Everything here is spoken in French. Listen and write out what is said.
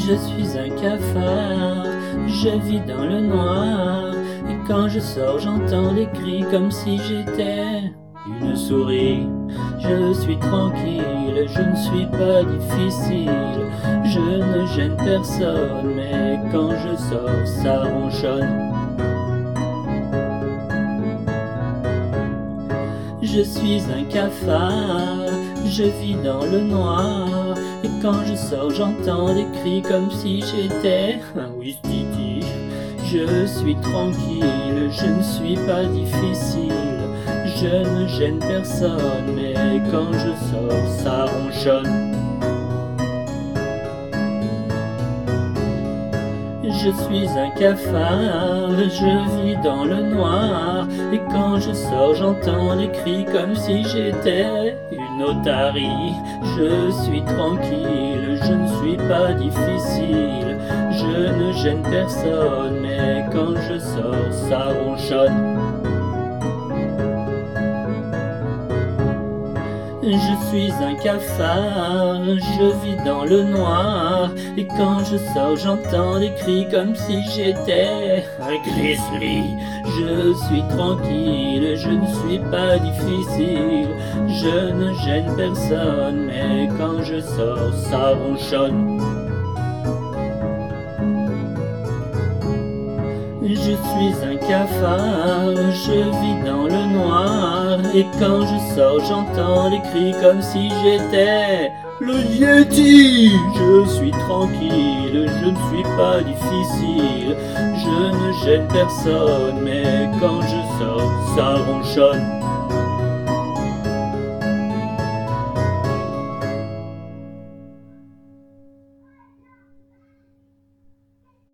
Je suis un cafard, je vis dans le noir. Et quand je sors, j'entends des cris comme si j'étais une souris. Je suis tranquille, je ne suis pas difficile. Je ne gêne personne, mais quand je sors, ça ronchonne. Je suis un cafard, je vis dans le noir. Et quand je sors, j'entends des cris comme si j'étais un ouistiti. Je suis tranquille, je ne suis pas difficile. Je ne gêne personne, mais quand je sors, ça ronchonne. Je suis un cafard, je vis dans le noir. Et quand je sors, j'entends des cris comme si j'étais une otarie. Je suis tranquille, je ne suis pas difficile. Je ne gêne personne, mais quand je sors, ça ronchonne. Je suis un cafard, je vis dans le noir. Et quand je sors, j'entends des cris comme si j'étais un grizzly. Je suis tranquille, je ne suis pas difficile. Je ne gêne personne, mais quand je sors, ça ronchonne. Je suis un cafard, je vis dans le noir. Et quand je sors, j'entends des cris comme si j'étais le Yeti. Je suis tranquille, je ne suis pas difficile. Je ne gêne personne, mais quand je sors, ça ronchonne.